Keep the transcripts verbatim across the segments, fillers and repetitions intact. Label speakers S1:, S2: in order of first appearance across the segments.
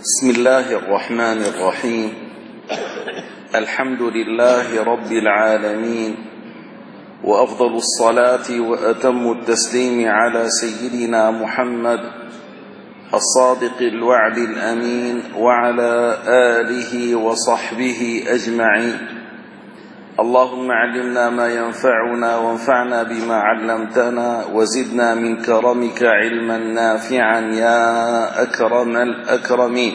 S1: بسم الله الرحمن الرحيم. الحمد لله رب العالمين، وأفضل الصلاة وأتم التسليم على سيدنا محمد الصادق الوعد الأمين وعلى آله وصحبه أجمعين. اللهم علمنا ما ينفعنا وانفعنا بما علمتنا وزدنا من كرمك علما نافعا يا أكرم الأكرمين.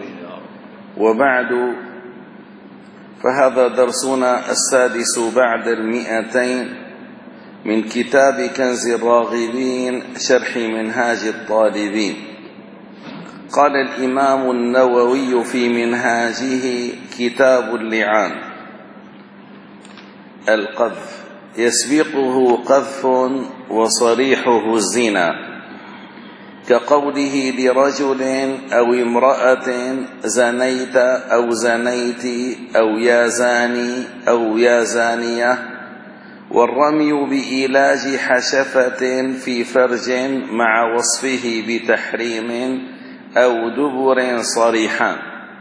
S1: وبعد، فهذا درسنا السادس بعد المئتين من كتاب كنز الراغبين شرح منهاج الطالبين. قال الإمام النووي في منهاجه: كتاب اللعان. القذف يسبقه قذف وصريحه الزنا، كقوله لرجل أو امرأة زنيت أو زنيت أو يا زاني أو يا زانية، والرمي بإيلاج حشفة في فرج مع وصفه بتحريم أو دبر صريحان.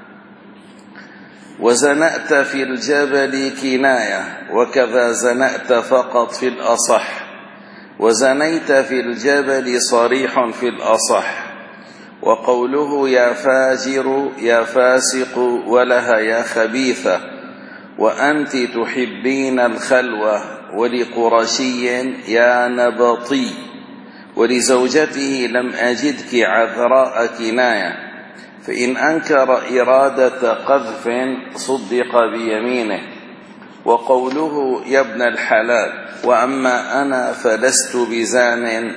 S1: وزنأت في الجبل كناية، وكذا زنأت فقط في الأصح، وزنيت في الجبل صريح في الأصح. وقوله يا فاجر يا فاسق ولها يا خبيثة، وأنت تحبين الخلوة، ولقرشي يا نبطي، ولزوجته لم أجدك عذراء كناية. فإن أنكر إرادة قذف صدق بيمينه. وقوله يا ابن الحلال، وأما أنا فلست بزان،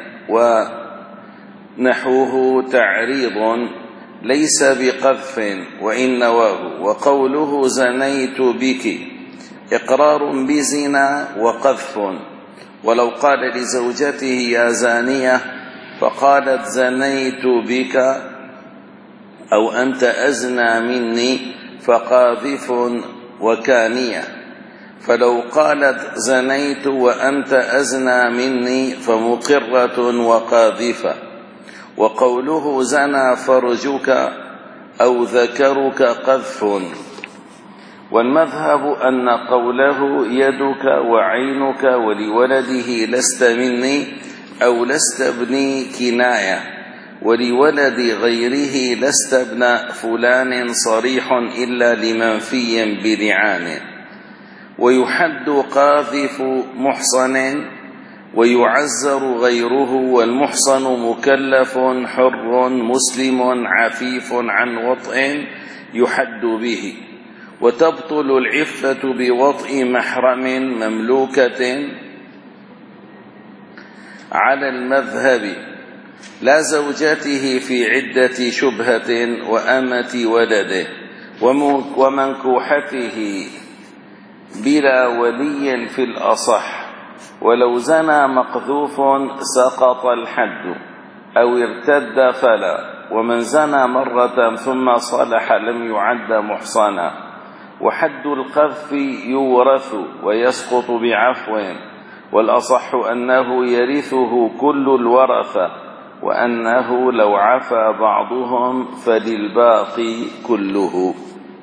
S1: ونحوه تعريض ليس بقذف وإن نواه. وقوله زنيت بك إقرار بزنا وقذف. ولو قال لزوجته يا زانية فقالت زنيت بك أو أنت أزنى مني فقاذف وكانية. فلو قالت زنيت وأنت أزنى مني فمقرة وقاذفة. وقوله زنى فرجك أو ذكرك قذف. والمذهب أن قوله يدك وعينك ولولده لست مني أو لست ابني كناية، ولولد غيره لست ابن فلان صريح إلا لمنفي بلعان. ويحد قاذف محصن ويعزر غيره، والمحصن مكلف حر مسلم عفيف عن وطئ يحد به. وتبطل العفة بوطئ محرم مملوكة على المذهب، لا زوجته في عدة شبهة وأمة ولده، ومنكوحته بلا ولي في الأصح. ولو زنى مقذوف سقط الحد أو ارتد فلا. ومن زنى مرة ثم صلح لم يعد محصنا. وحد القذف يورث ويسقط بعفو، والأصح أنه يرثه كل الورثة، وأنه لو عفى بعضهم فللباقي كله.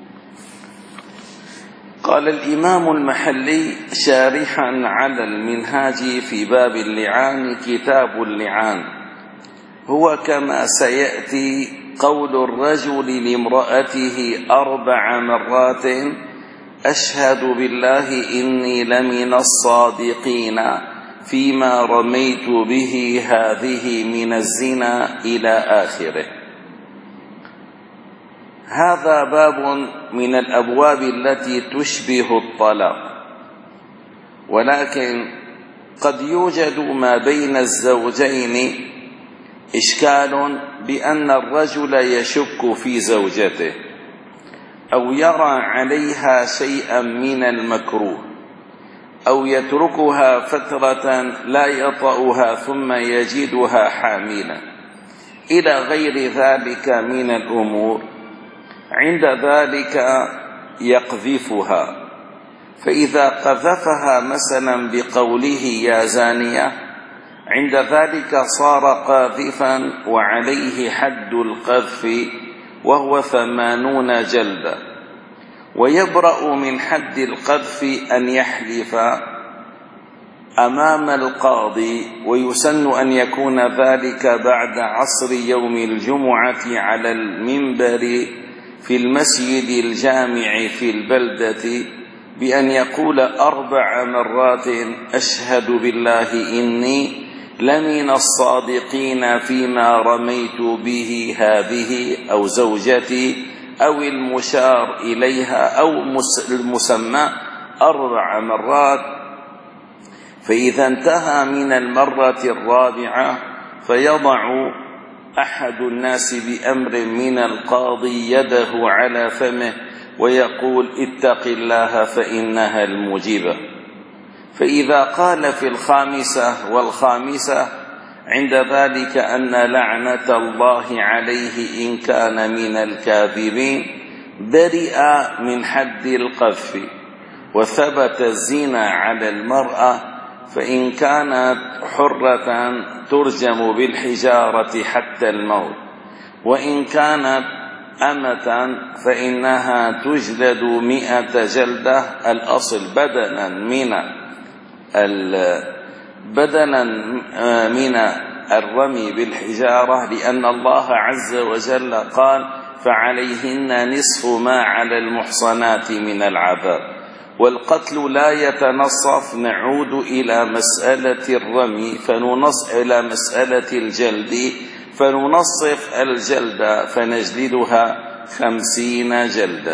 S1: قال الإمام المحلي شارحا على المنهاج في باب اللعان: كتاب اللعان هو كما سيأتي قول الرجل لامرأته أربع مرات: أشهد بالله إني لمن الصادقين فيما رميت به هذه من الزنا إلى آخره. هذا باب من الأبواب التي تشبه الطلاق، ولكن قد يوجد ما بين الزوجين إشكال بأن الرجل يشك في زوجته أو يرى عليها شيئا من المكروه، أو يتركها فترة لا يطأها ثم يجدها حاملا إلى غير ذلك من الأمور. عند ذلك يقذفها. فإذا قذفها مثلا بقوله يا زانية، عند ذلك صار قاذفا وعليه حد القذف وهو ثمانون جلدة. ويبرأ من حد القذف أن يحلف أمام القاضي، ويسن أن يكون ذلك بعد عصر يوم الجمعة على المنبر في المسجد الجامع في البلدة، بأن يقول أربع مرات: أشهد بالله إني لمن الصادقين فيما رميت به هذه أو زوجتي أو المشار إليها أو المسمى أربع مرات. فإذا انتهى من المرة الرابعة فيضع أحد الناس بأمر من القاضي يده على فمه ويقول: اتق الله فإنها الموجبة. فإذا قال في الخامسة والخامسة عند ذلك أن لعنة الله عليه إن كان من الكاذبين، برئ من حد القذف، وثبت الزنا على المرأة، فإن كانت حرة ترجم بالحجارة حتى الموت، وإن كانت أمة فإنها تجلد مئة جلدة الأصل بدلا من بدلا من الرمي بالحجارة، لأن الله عز وجل قال: فعليهن نصف ما على المحصنات من العذاب. والقتل لا يتنصف، نعود إلى مسألة الرمي فننص إلى مسألة الجلد فننصف الجلد فنجلدها خمسين جلدة.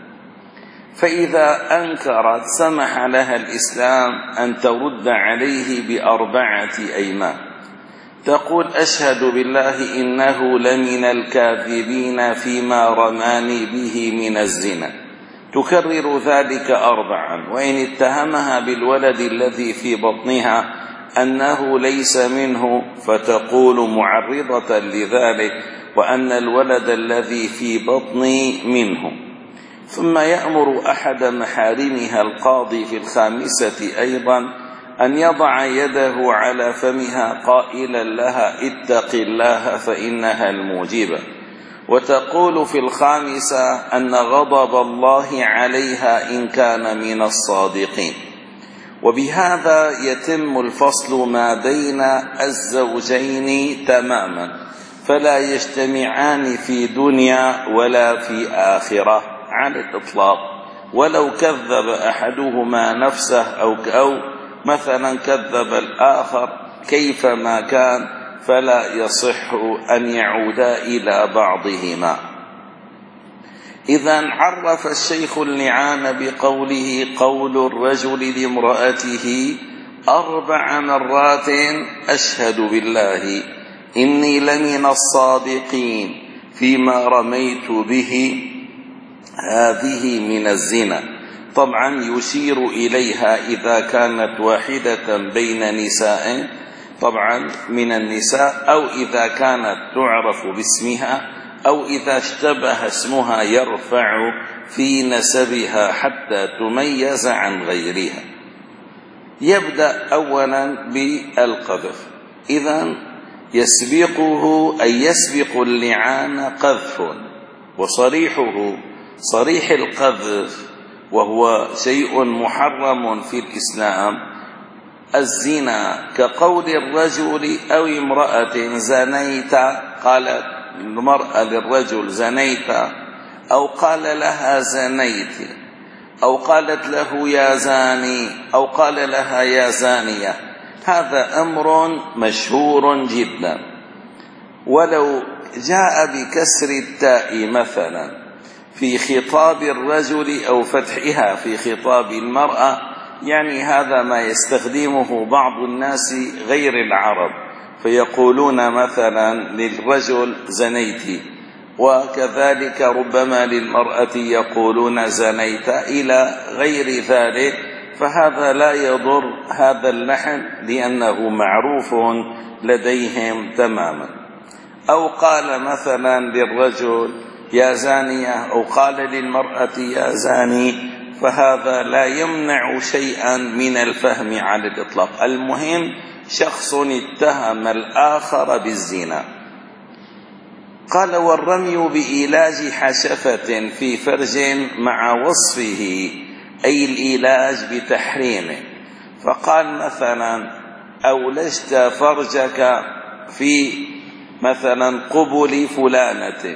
S1: فإذا أنكرت سمح لها الإسلام أن ترد عليه بأربعة أيمان، تقول: أشهد بالله إنه لمن الكاذبين فيما رماني به من الزنا، تكرر ذلك أربعا. وإن اتهمها بالولد الذي في بطنها أنه ليس منه فتقول معرضة لذلك وأن الولد الذي في بطني منه. ثم يأمر أحد محارمها القاضي في الخامسة أيضا أن يضع يده على فمها قائلا لها: اتق الله فإنها الموجبة. وتقول في الخامسة أن غضب الله عليها إن كان من الصادقين. وبهذا يتم الفصل ما بين الزوجين تماما، فلا يجتمعان في دنيا ولا في آخرة على الإطلاق. ولو كذب أحدهما نفسه أو أو مثلا كذب الآخر كيفما كان، فلا يصح أن يعودا إلى بعضهما. إذن عرف الشيخ اللعان بقوله: قول الرجل لامرأته أربع مرات أشهد بالله إني لمن الصادقين فيما رميت به هذه من الزنا. طبعا يشير إليها إذا كانت واحدة بين نساء طبعا من النساء، أو إذا كانت تعرف باسمها، أو إذا اشتبه اسمها يرفع في نسبها حتى تميز عن غيرها. يبدأ أولا بالقذف. إذن يسبقه أي يسبق اللعان قذف، وصريحه صريح القذف وهو شيء محرم في الإسلام الزنا، كقول الرجل أو امرأة زنيت، قالت المرأة للرجل زنيت، أو قال لها زنيت، أو قالت له يا زاني، أو قال لها يا زانية. هذا أمر مشهور جدا. ولو جاء بكسر التاء مثلا في خطاب الرجل أو فتحها في خطاب المرأة، يعني هذا ما يستخدمه بعض الناس غير العرب، فيقولون مثلا للرجل زنيت، وكذلك ربما للمرأة يقولون زنيت إلى غير ذلك. فهذا لا يضر هذا اللحن لأنه معروف لديهم تماما. أو قال مثلا للرجل يا زانية، أو قال للمرأة يا زاني، فهذا لا يمنع شيئا من الفهم على الإطلاق. المهم شخص اتهم الآخر بالزنا. قال: والرمي بإيلاج حشفة في فرج مع وصفه، أي الإيلاج بتحريمه. فقال مثلا: أولجت فرجك في مثلا قبل فلانة،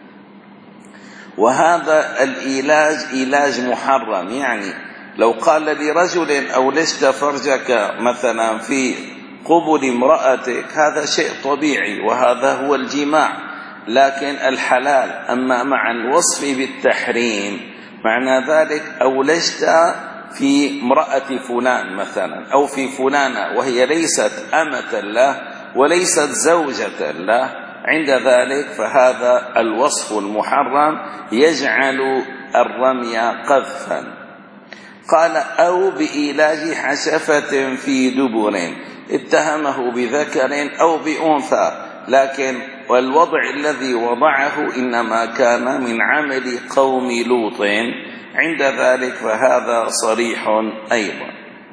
S1: وهذا الإيلاج إيلاج محرم. يعني لو قال لرجل: أولجت فرجك مثلا في قبل امرأتك، هذا شيء طبيعي وهذا هو الجماع، لكن الحلال. أما مع الوصف بالتحريم معنى ذلك أولجت في امرأة فلان مثلا، أو في فلانة وهي ليست أمة له وليست زوجة له، عند ذلك فهذا الوصف المحرم يجعل الرمي قذفا. قال: أو بإيلاج حشفة في دبر، اتهمه بذكر أو بأنثى، لكن والوضع الذي وضعه إنما كان من عمل قوم لوط، عند ذلك فهذا صريح أيضا.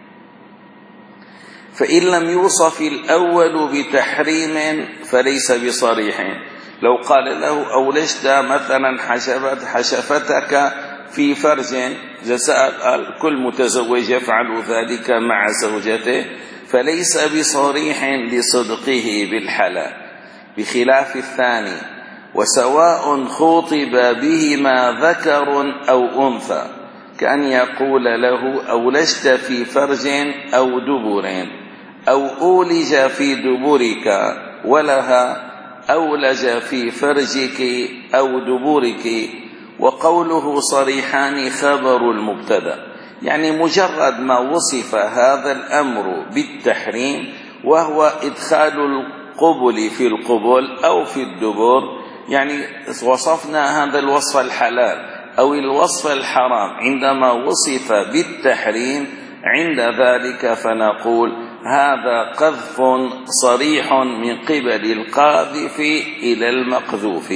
S1: فإن لم يوصف الأول بتحريم فليس بصريح. لو قال له: أولجت مثلا حشفت حشفتك في فرج، كل متزوج يفعل ذلك مع زوجته، فليس بصريح لصدقه بالحلال، بخلاف الثاني: وسواء خوطب بهما ذكر أو أنثى، كأن يقول له: أولجت في فرج أو دبر، أو أولج في دبرك، ولها أولج في فرجك أو دبرك. وقوله صريحان خبر المبتدأ، يعني مجرد ما وصف هذا الأمر بالتحريم، وهو إدخال القبل في القبل أو في الدبر، يعني وصفنا هذا الوصف الحلال أو الوصف الحرام، عندما وصف بالتحريم عند ذلك فنقول هذا قذف صريح من قبل القاذف إلى المقذوف.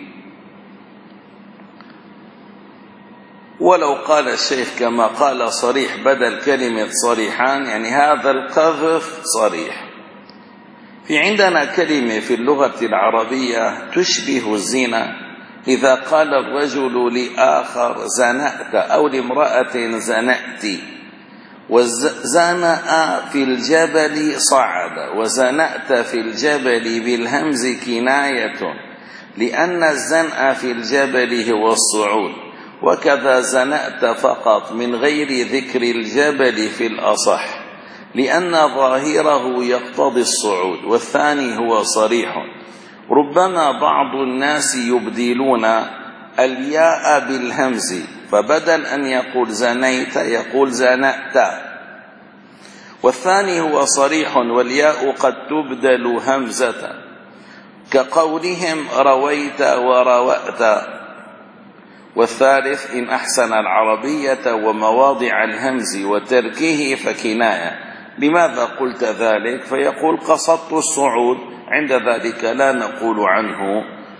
S1: ولو قال الشيخ كما قال صريح بدل كلمة صريحان، يعني هذا القذف صريح. في عندنا كلمة في اللغة العربية تشبه الزنا، إذا قال الرجل لآخر زنأت، أو لامرأة زنأت. وزنأ في الجبل صعد، وزنأت في الجبل بالهمز كناية، لأن الزنأ في الجبل هو الصعود. وكذا زنأت فقط من غير ذكر الجبل في الأصح، لأن ظاهره يقتضي الصعود، والثاني هو صريح. ربما بعض الناس يبدلون الياء بالهمز، فبدل أن يقول زنيت يقول زنأت، والثاني هو صريح والياء قد تبدل همزة، كقولهم رويت وروأت. والثالث إن أحسن العربية ومواضع الهمز وتركه فكناية. لماذا قلت ذلك؟ فيقول قصدت الصعود، عند ذلك لا نقول عنه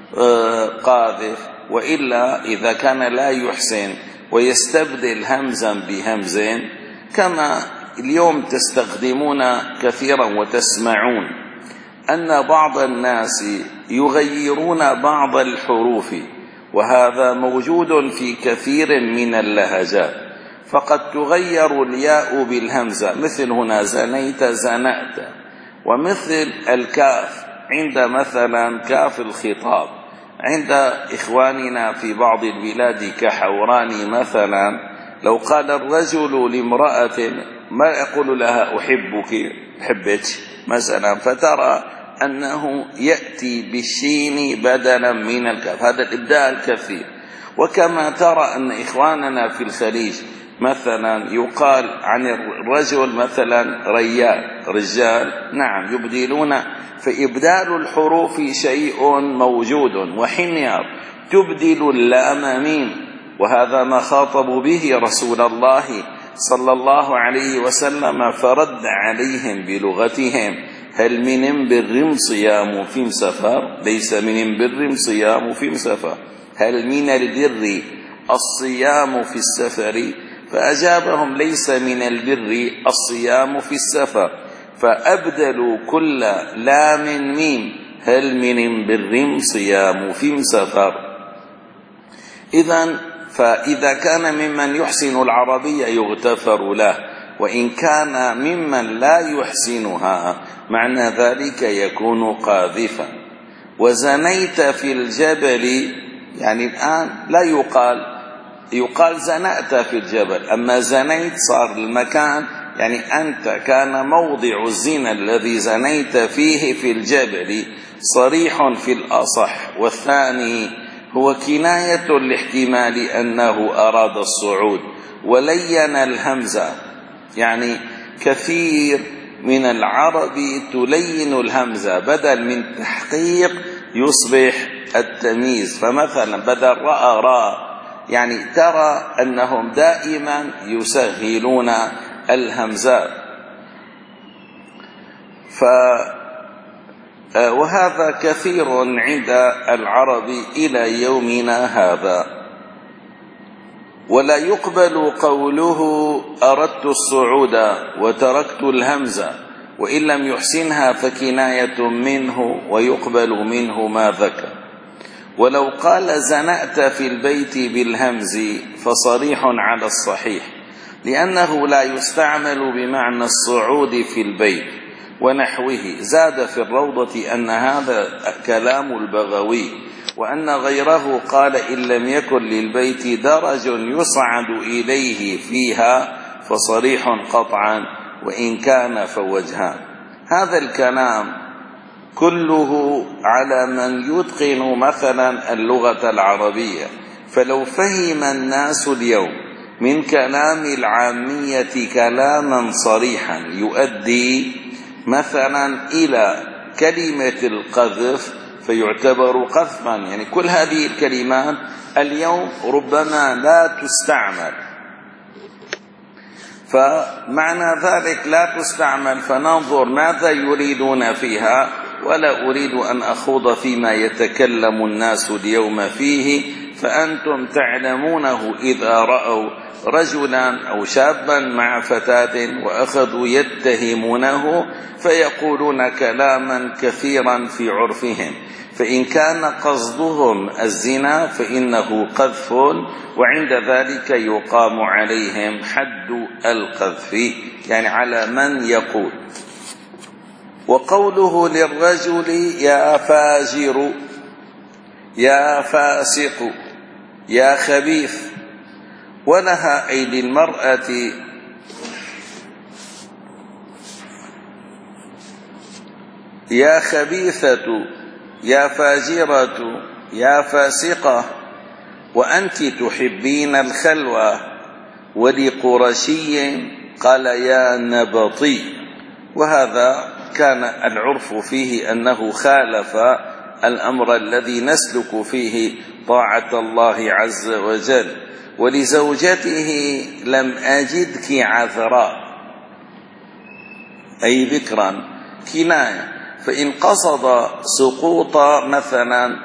S1: قاذف. وإلا إذا كان لا يحسن ويستبدل همزا بهمز، كما اليوم تستخدمون كثيرا وتسمعون أن بعض الناس يغيرون بعض الحروف، وهذا موجود في كثير من اللهجات، فقد تغير الياء بالهمزة، مثل هنا زنيت زنأت. ومثل الكاف عند مثلا كاف الخطاب عند إخواننا في بعض البلاد كحوران مثلا، لو قال الرجل لامرأة ما يقول لها أحبك أحبك مثلا، فترى أنه يأتي بالشين بدلا من الكاف، هذا الإبداع الكثير. وكما ترى أن إخواننا في الخليج مثلا يقال عن الرجل مثلا ريال رجال، نعم يبدلون، فإبدال الحروف شيء موجود. وحمير تبدل اللام ميم، وهذا ما خاطبوا به رسول الله صلى الله عليه وسلم، فرد عليهم بلغتهم: هل من بر صيام في سفر؟ ليس من بر صيام في سفر، هل من البر الصيام في السفر؟ فأجابهم: ليس من البر الصيام في السفر. فأبدلوا كل لام ميم، هل من بر صيام في سفر. إذن فإذا كان ممن يحسن العربية يغتفر له، وإن كان ممن لا يحسنها معنى ذلك يكون قاذفا. وزنيت في الجبل، يعني الآن لا يقال، يقال زنأت في الجبل، أما زنيت صار المكان، يعني أنت كان موضع الزنا الذي زنيت فيه في الجبل، صريح في الأصح. والثاني هو كناية لاحتمال أنه أراد الصعود، ولين الهمزة، يعني كثير من العرب تلين الهمزة، بدل من تحقيق يصبح التمييز. فمثلا بدل رأى راء، يعني ترى أنهم دائما يسهلون الهمزات. ف وهذا كثير عند العرب إلى يومنا هذا. ولا يقبل قوله أردت الصعود وتركت الهمزة، وإن لم يحسنها فكناية منه، ويقبل منه ما ذكر. ولو قال زنأت في البيت بالهمز فصريح على الصحيح، لأنه لا يستعمل بمعنى الصعود في البيت ونحوه. زاد في الروضة أن هذا كلام البغوي، وأن غيره قال إن لم يكن للبيت درج يصعد إليه فيها فصريح قطعا، وإن كان فوجهان. هذا الكلام كله على من يتقن مثلا اللغة العربية. فلو فهم الناس اليوم من كلام العامية كلاما صريحا يؤدي مثلا إلى كلمة القذف فيعتبر قذفا، يعني كل هذه الكلمات اليوم ربما لا تستعمل، فمعنى ذلك لا تستعمل، فننظر ماذا يريدون فيها. ولا أريد أن أخوض فيما يتكلم الناس اليوم فيه، فأنتم تعلمونه إذا رأوا رجلا أو شابا مع فتاة وأخذوا يتهمونه فيقولون كلاما كثيرا في عرفهم، فإن كان قصدهم الزنا فإنه قذف، وعند ذلك يقام عليهم حد القذف، يعني على من يقول. وقوله للرجل يا فاجر، يا فاسق، يا خبيث، ولها أي للمرأة يا خبيثة، يا فاجرة، يا فاسقة، وأنت تحبين الخلوة. ولقرشي قال يا نبطي، وهذا كان العرف فيه أنه خالف الأمر الذي نسلك فيه طاعة الله عز وجل. ولزوجته لم أجدك عذراء، أي ذكرا كناية. فإن قصد سقوط مثلا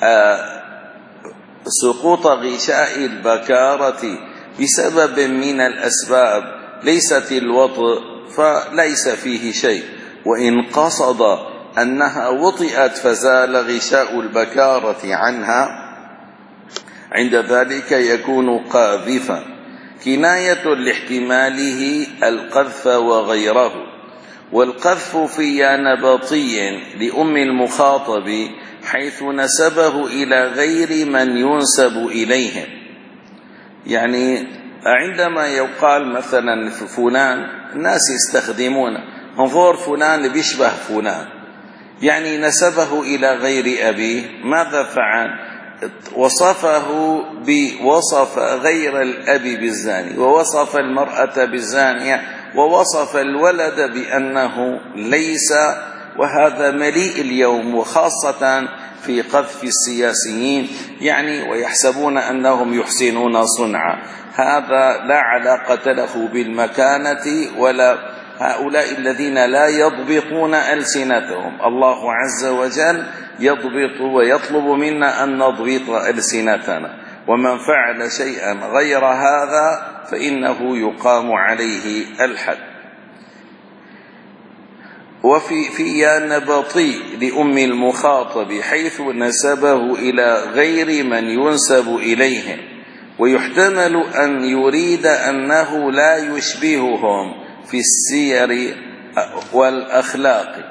S1: سقوط غشاء البكارة بسبب من الأسباب ليست الوطء فليس فيه شيء، وإن قصد أنها وطئت فزال غشاء البكارة عنها عند ذلك يكون قاذفا، كناية لاحتماله القذف وغيره. والقذف في يا نبطي لأم المخاطب حيث نسبه إلى غير من ينسب إليهم، يعني عندما يقال مثلا فلان، الناس يستخدمون انظر فلان اللي بيشبه فلان، يعني نسبه إلى غير أبيه. ماذا فعل؟ وصفه بوصف غير الأب بالزاني، ووصف المرأة بالزانية، ووصف الولد بأنه ليس. وهذا مليء اليوم، وخاصة في قذف السياسيين، يعني ويحسبون أنهم يحسنون صنعا. هذا لا علاقة له بالمكانة، ولا هؤلاء الذين لا يضبطون ألسنتهم. الله عز وجل يضبط ويطلب منا أن نضبط ألسنتنا، ومن فعل شيئا غير هذا فإنه يقام عليه الحد. وفي في نبطي لأم المخاطب حيث نسبه إلى غير من ينسب إليه، ويحتمل أن يريد أنه لا يشبههم في السير والأخلاق.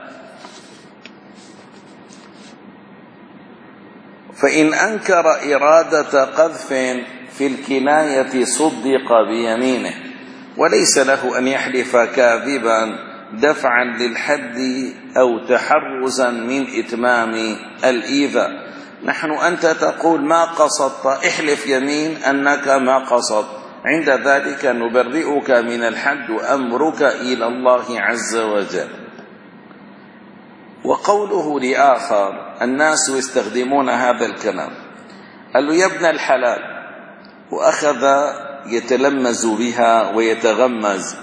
S1: فإن أنكر إرادة قذف في الكناية صدق بيمينه، وليس له أن يحلف كاذبا دفعا للحد أو تحرزا من إتمام الإيذاء. نحن أنت تقول ما قصدت، احلف يمين أنك ما قصدت، عند ذلك نبرئك من الحد وأمرك إلى الله عز وجل. وقوله لآخر، الناس يستخدمون هذا الكلام، قال له يا ابن الحلال، وأخذ يتلمز بها ويتغمز،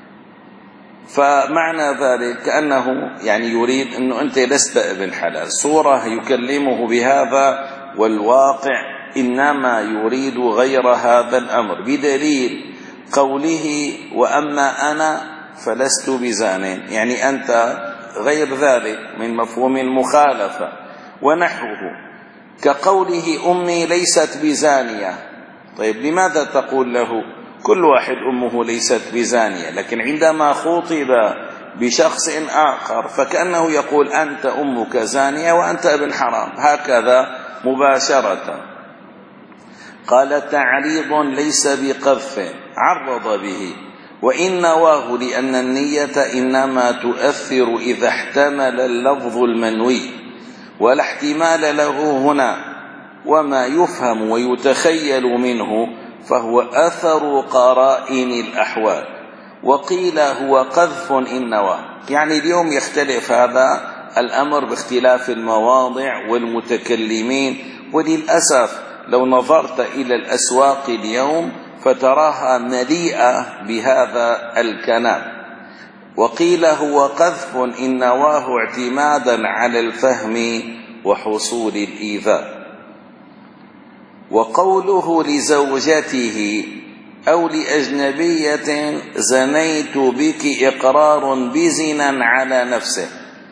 S1: فمعنى ذلك كأنه يعني يريد أنه أنت لست ابن حلال، صورة يكلمه بهذا والواقع إنما يريد غير هذا الأمر، بدليل قوله وأما أنا فلست بزان، يعني أنت غير ذلك من مفهوم المخالفة. ونحوه كقوله أمي ليست بزانية، طيب لماذا تقول له كل واحد أمه ليست بزانية؟ لكن عندما خوطب بشخص آخر فكأنه يقول أنت أمك زانية وأنت ابن حرام، هكذا مباشرة. قال تعريض ليس بقذف، عرض به، وإن نواه لأن النية إنما تؤثر إذا احتمل اللفظ المنوي، ولا احتمال له هنا، وما يفهم ويتخيل منه فهو أثر قرائن الأحوال. وقيل هو قذف إن نواه، يعني اليوم يختلف هذا الأمر باختلاف المواضع والمتكلمين، وللأسف لو نظرت إلى الأسواق اليوم فتراها مليئة بهذا الكلام. وقيل هو قذف إن نواه اعتمادا على الفهم وحصول الإيذاء. وقوله لزوجته أو لأجنبية زنيت بك إقرار بزنا على نفسه،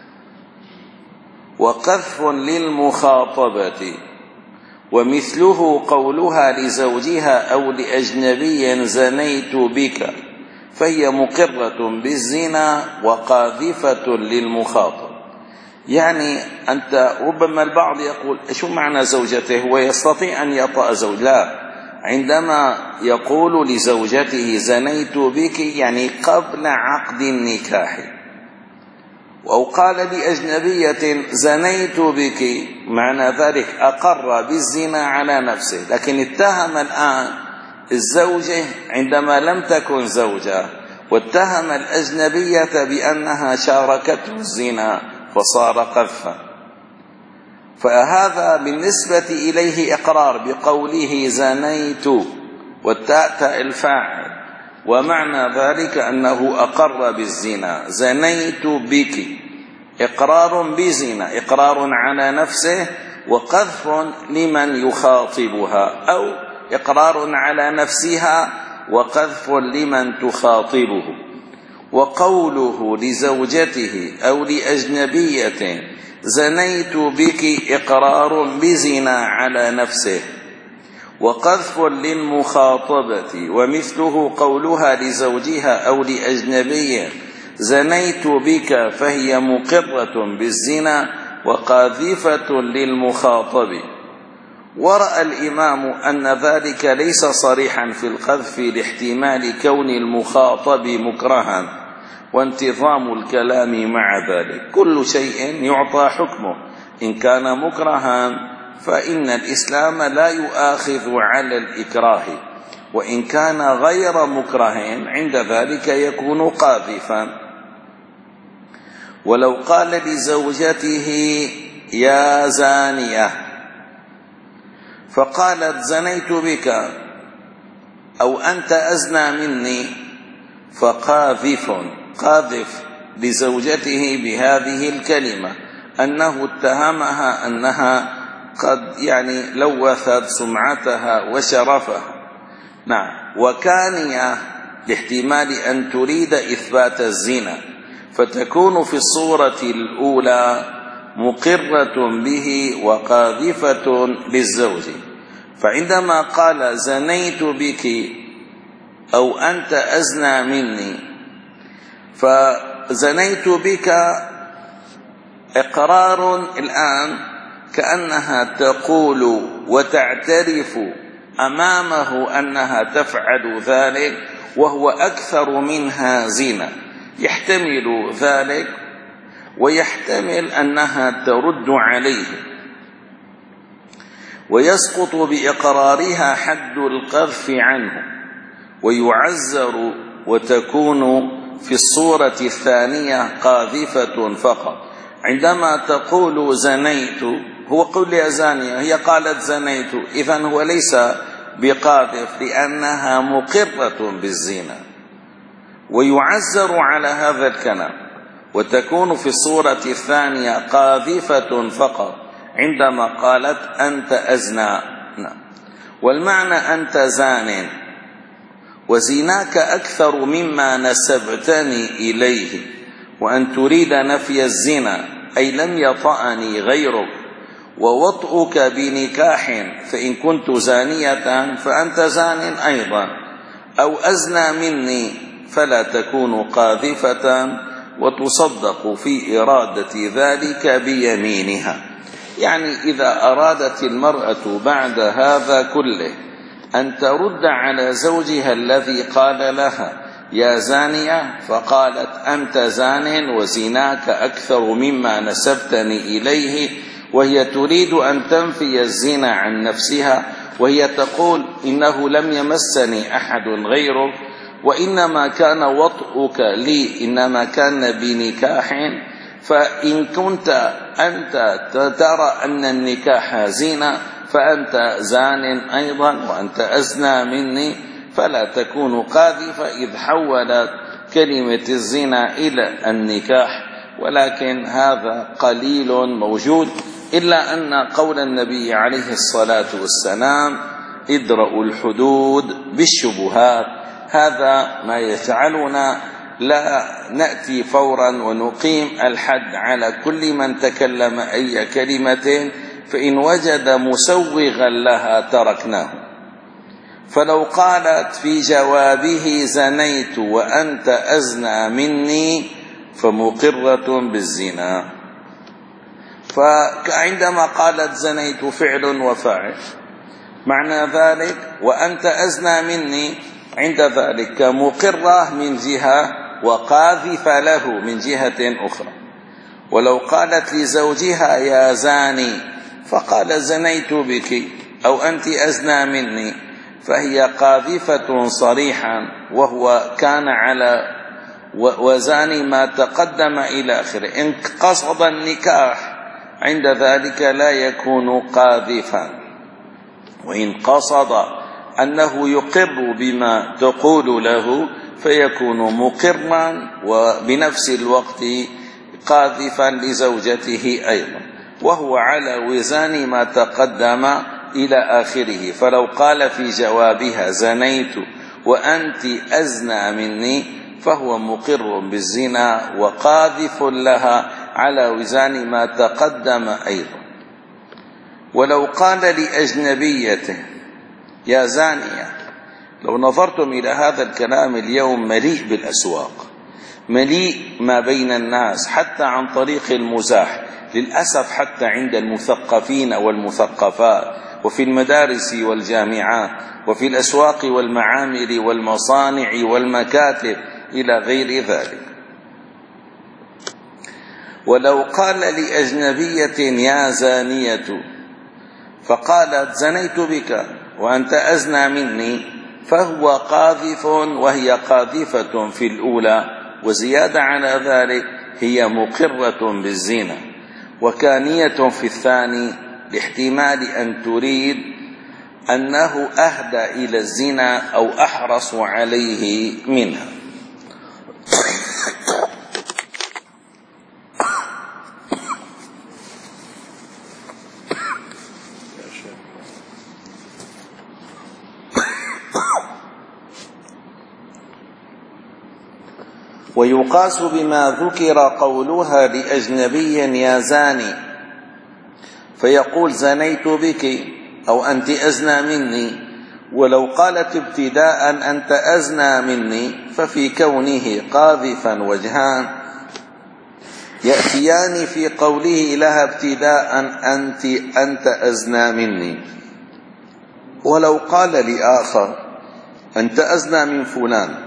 S1: وقذف للمخاطبة، ومثله قولها لزوجها أو لأجنبي زنيت بك، فهي مقرة بالزنا وقاذفة للمخاطب. يعني أنت ربما البعض يقول شو معنى زوجته، هو يستطيع أن يطأ زوج، لا، عندما يقول لزوجته زنيت بك يعني قبل عقد النكاح، أو قال لأجنبية زنيت بك معنى ذلك أقر بالزنا على نفسه، لكن اتهم الآن الزوجة عندما لم تكن زوجة، واتهم الأجنبية بأنها شاركته الزنا فصار قذفا. فهذا بالنسبة إليه إقرار بقوله زنيت والتاء تاء الفاعل، ومعنى ذلك أنه أقر بالزنا. زنيت بك إقرار بزنا، إقرار على نفسه، وقذف لمن يخاطبها، أو إقرار على نفسها وقذف لمن تخاطبه. وقوله لزوجته أو لأجنبية زنيت بك إقرار بزنا على نفسه وقذف للمخاطبة، ومثله قولها لزوجها أو لأجنبية زنيت بك فهي مقرة بالزنا وقاذفة للمخاطب. ورأى الإمام أن ذلك ليس صريحا في القذف لاحتمال كون المخاطب مكرها وانتظام الكلام مع ذلك. كل شيء يعطى حكمه، إن كان مكرها فإن الإسلام لا يؤاخذ على الإكراه، وإن كان غير مكره عند ذلك يكون قاذفا. ولو قال لزوجته يا زانية فقالت زنيت بك أو أنت أزنى مني فقاذف، قاذف لزوجته بهذه الكلمة أنه اتهمها أنها قد يعني لوثت سمعتها وشرفها. نعم. وكانية لاحتمال أن تريد إثبات الزنا، فتكون في الصورة الأولى مقرة به وقاذفة للزوج. فعندما قال زنيت بك أو أنت أزنى مني، فزنيت بك إقرار الآن كأنها تقول وتعترف أمامه أنها تفعل ذلك وهو أكثر منها زنا. يحتمل ذلك ويحتمل أنها ترد عليه، ويسقط بإقرارها حد القذف عنه ويعزر، وتكون في الصورة الثانية قاذفة فقط. عندما تقول زنيت، هو قل لي زانية، هي قالت زنيت، إذن هو ليس بقاذف لأنها مقرة بالزنا، ويعزر على هذا الكلام. وتكون في الصورة الثانية قاذفة فقط عندما قالت أنت أزنى. والمعنى أنت زان وزناك أكثر مما نسبتني إليه، وأن تريد نفي الزنا أي لم يطأني غيرك، ووطئك بنكاح فإن كنت زانية فأنت زان أيضا، أو أزنى مني فلا تكون قاذفة، وتصدق في إرادة ذلك بيمينها. يعني إذا أرادت المرأة بعد هذا كله أن ترد على زوجها الذي قال لها يا زانية، فقالت أنت زان وزناك أكثر مما نسبتني إليه، وهي تريد أن تنفي الزنا عن نفسها، وهي تقول إنه لم يمسني أحد غيرك، وإنما كان وطئك لي إنما كان بنكاح، فإن كنت أنت ترى أن النكاح زنا فأنت زان أيضا وأنت أزنى مني، فلا تكون قاذفة إذ حولت كلمة الزنا إلى النكاح. ولكن هذا قليل موجود، إلا أن قول النبي عليه الصلاة والسلام ادرأوا الحدود بالشبهات، هذا ما يجعلنا لا نأتي فورا ونقيم الحد على كل من تكلم أي كلمة، فإن وجد مسوغا لها تركناه. فلو قالت في جوابه زنيت وأنت أزنى مني فمقرة بالزنا. فعندما قالت زنيت فعل وفاعل، معنى ذلك وأنت أزنى مني عند ذلك مقرة من جهة وقاذفة له من جهة أخرى. ولو قالت لزوجها يا زاني فقال زنيت بك أو أنت أزنى مني، فهي قاذفة صريحا، وهو كان على وزان ما تقدم إلى آخره. إن قصد النكاح عند ذلك لا يكون قاذفا، وإن قصد أنه يقر بما تقول له فيكون مقرا وبنفس الوقت قاذفا لزوجته أيضا، وهو على وزان ما تقدم إلى آخره. فلو قال في جوابها زنيت وأنت أزنى مني فهو مقر بالزنا وقاذف لها على وزان ما تقدم أيضا. ولو قال لأجنبيته يا زانية، لو نظرتم إلى هذا الكلام اليوم مليء بالأسواق، مليء ما بين الناس حتى عن طريق المزاح، للأسف حتى عند المثقفين والمثقفات، وفي المدارس والجامعات، وفي الأسواق والمعامل والمصانع والمكاتب إلى غير ذلك. ولو قال لأجنبية يا زانية فقالت زنيت بك وأنت أزنى مني فهو قاذف، وهي قاذفة في الأولى، وزيادة على ذلك هي مقرة بالزنا وكانية في الثاني، لاحتمال أن تريد أنه أهدى إلى الزنا أو أحرص عليه منها. ويقاس بما ذكر قولها لأجنبي يا زاني، فيقول زنيت بك أو أنت أزنى مني، ولو قالت ابتداء أنت أزنى مني ففي كونه قاذفا وجهان يأتيان في قوله لها ابتداء أنت أنت أزنى مني. ولو قال لآخر أنت أزنى من فلان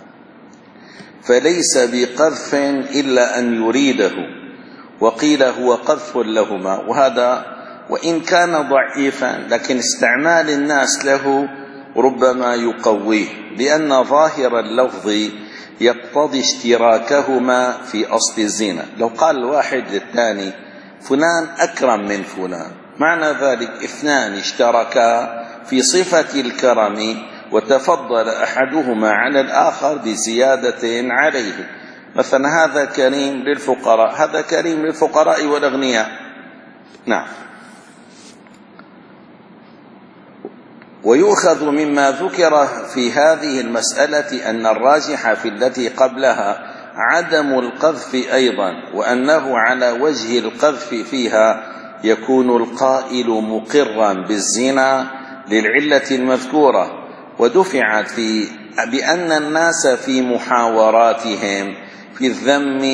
S1: فليس بقذف إلا أن يريده، وقيل هو قذف لهما، وهذا وإن كان ضعيفا لكن استعمال الناس له ربما يقويه، لأن ظاهر اللفظ يقتضي اشتراكهما في أصل الزنا. لو قال الواحد للثاني فلان أكرم من فلان، معنى ذلك اثنان اشتركا في صفة الكرم وتفضل أحدهما على الآخر بزيادة عليه. مثلا هذا كريم للفقراء، هذا كريم للفقراء والأغنياء. نعم. ويؤخذ مما ذكر في هذه المسألة أن الراجح في التي قبلها عدم القذف أيضا، وأنه على وجه القذف فيها يكون القائل مقرا بالزنا للعلة المذكورة، ودفعت في بأن الناس في محاوراتهم في الذم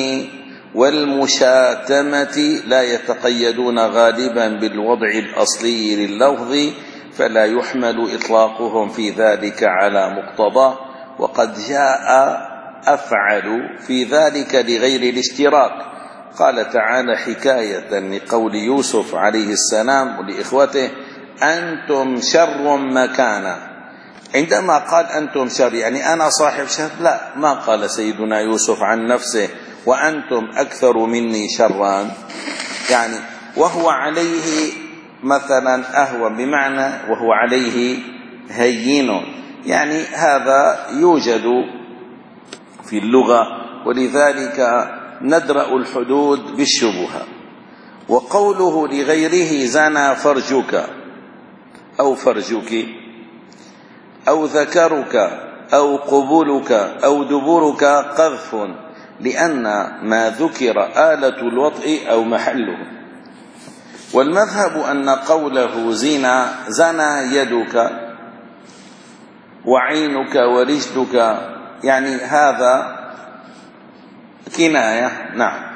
S1: والمشاتمة لا يتقيدون غالبا بالوضع الأصلي لللفظ، فلا يحمل إطلاقهم في ذلك على مقتضاه، وقد جاء أفعل في ذلك لغير الاشتراك. قال تعالى حكاية لقول يوسف عليه السلام لإخوته أنتم شر مكانا. عندما قال أنتم شر يعني أنا صاحب شر، لا، ما قال سيدنا يوسف عن نفسه وأنتم أكثر مني شرا، يعني وهو عليه مثلا أهون، بمعنى وهو عليه هين، يعني هذا يوجد في اللغة، ولذلك ندرأ الحدود بالشبهة. وقوله لغيره زنى فرجك أو فرجك أو ذكرك أو قبولك أو دبرك قذف، لأن ما ذكر آلة الوطء أو محله. والمذهب أن قوله زنا زنى يدك وعينك ورجلك، يعني هذا كناية. نعم.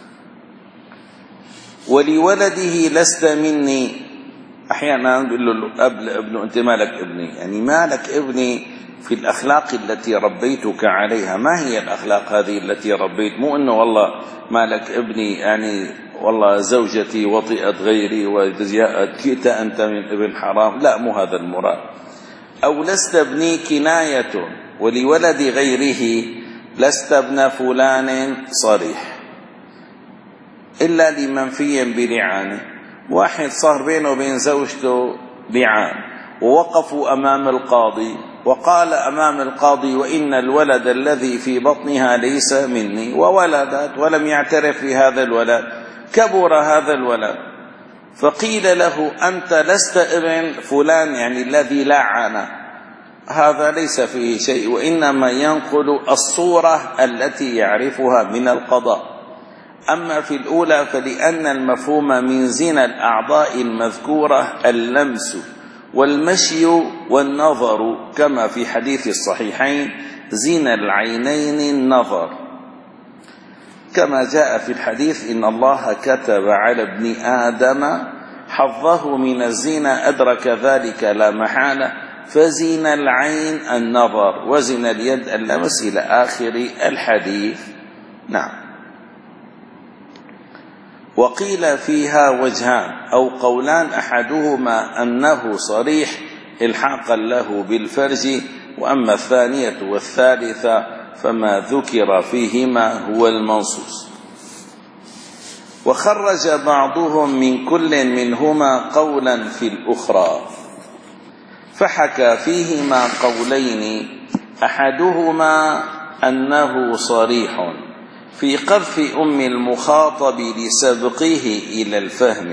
S1: ولولده لست مني، أحيانا نقول له الأب لابنه أنت مالك ابني، يعني مالك ابني في الأخلاق التي ربيتك عليها. ما هي الأخلاق هذه التي ربيت؟ مو أنه والله مالك ابني يعني والله زوجتي وطئت غيري وجاءت كئت أنت من ابن حرام، لا، مو هذا المراد. أو لست ابني كناية، ولولد غيره لست ابن فلان صريح إلا لمنفي بلعانه. واحد صار بينه وبين زوجته لعان ووقفوا أمام القاضي وقال أمام القاضي وإن الولد الذي في بطنها ليس مني، وولدت ولم يعترف بهذا الولد، كبر هذا الولد، فقيل له أنت لست ابن فلان يعني الذي لعن، هذا ليس فيه شيء، وإنما ينقل الصورة التي يعرفها من القضاء. أما في الأولى فلأن المفهوم من زنا الأعضاء المذكورة اللمس والمشي والنظر، كما في حديث الصحيحين زنا العينين النظر، كما جاء في الحديث إن الله كتب على ابن آدم حظه من الزنا أدرك ذلك لا محالة، فزنا العين النظر وزنا اليد اللمس إلى آخر الحديث. نعم. وقيل فيها وجهان أو قولان، أحدهما أنه صريح إلحاقا له بالفرج، وأما الثانية والثالثة فما ذكر فيهما هو المنصوص. وخرج بعضهم من كل منهما قولا في الأخرى، فحكى فيهما قولين، أحدهما أنه صريح في قذف أم المخاطب لسبقه إلى الفهم،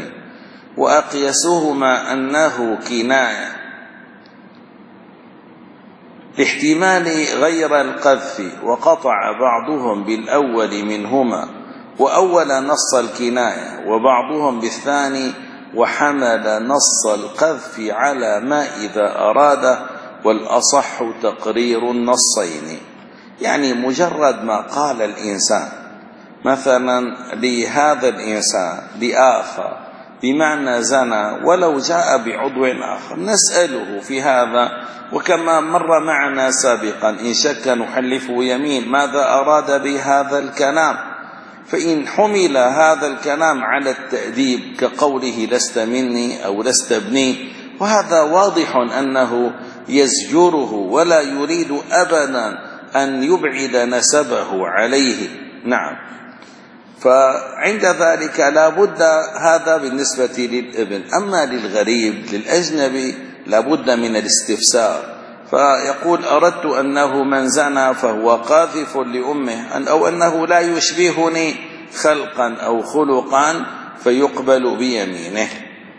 S1: وأقيسهما أنه كناية لاحتمال غير القذف، وقطع بعضهم بالأول منهما وأول نص الكناية، وبعضهم بالثاني وحمل نص القذف على ما إذا أراد، والأصح تقرير النصين. يعني مجرد ما قال الإنسان مثلا لهذا الإنسان لآخر بمعنى زنى، ولو جاء بعضو آخر نسأله في هذا، وكما مر معنا سابقا إن شك نحلفه يمين ماذا أراد بهذا الكلام، فإن حمل هذا الكلام على التأديب كقوله لست مني أو لست ابني، وهذا واضح أنه يزجره ولا يريد أبدا أن يبعد نسبه عليه. نعم، فعند ذلك لا بد، هذا بالنسبة للابن. أما للغريب للأجنبي لا بد من الاستفسار، فيقول أردت أنه من زنى فهو قاذف لأمه، أو أنه لا يشبهني خلقا أو خلقا فيقبل بيمينه.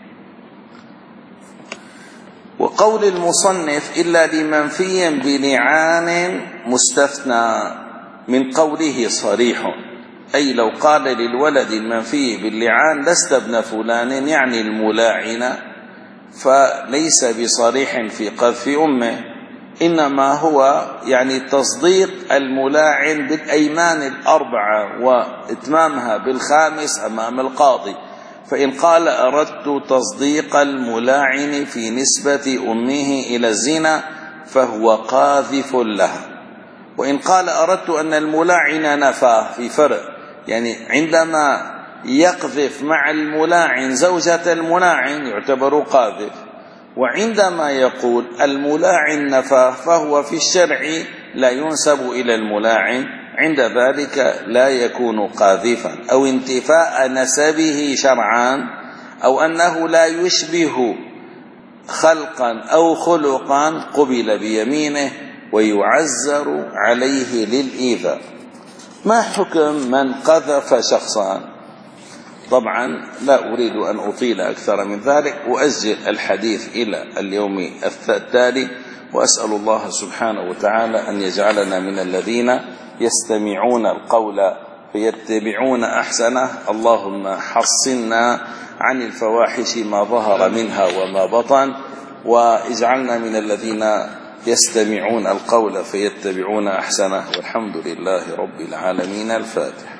S1: وقول المصنف إلا لمنفي بلعان مستثنى من قوله صريح، أي لو قال للولد المنفي باللعان لست ابن فلان يعني الملاعن، فليس بصريح في قذف أمه، إنما هو يعني تصديق الملاعن بالأيمان الأربعة وإتمامها بالخامس أمام القاضي. فإن قال أردت تصديق الملاعن في نسبة أمه إلى الزنا فهو قاذف لها. وإن قال أردت أن الملاعن نفاه، في فرق، يعني عندما يقذف مع الملاعن زوجة الملاعن يعتبر قاذف، وعندما يقول الملاعن نفاه فهو في الشرع لا ينسب إلى الملاعن، عند ذلك لا يكون قاذفا، أو انتفاء نسبه شرعا، أو أنه لا يشبه خلقا أو خلقا قبل بيمينه ويعزر عليه للإيذاء. ما حكم من قذف شخصا؟ طبعا لا أريد أن أطيل أكثر من ذلك، أؤجل الحديث إلى اليوم التالي، وأسأل الله سبحانه وتعالى أن يجعلنا من الذين يستمعون القول فيتبعون أحسنه. اللهم حصنا عن الفواحش ما ظهر منها وما بطن، واجعلنا من الذين يستمعون القول فيتبعون أحسنه، والحمد لله رب العالمين. الفاتح.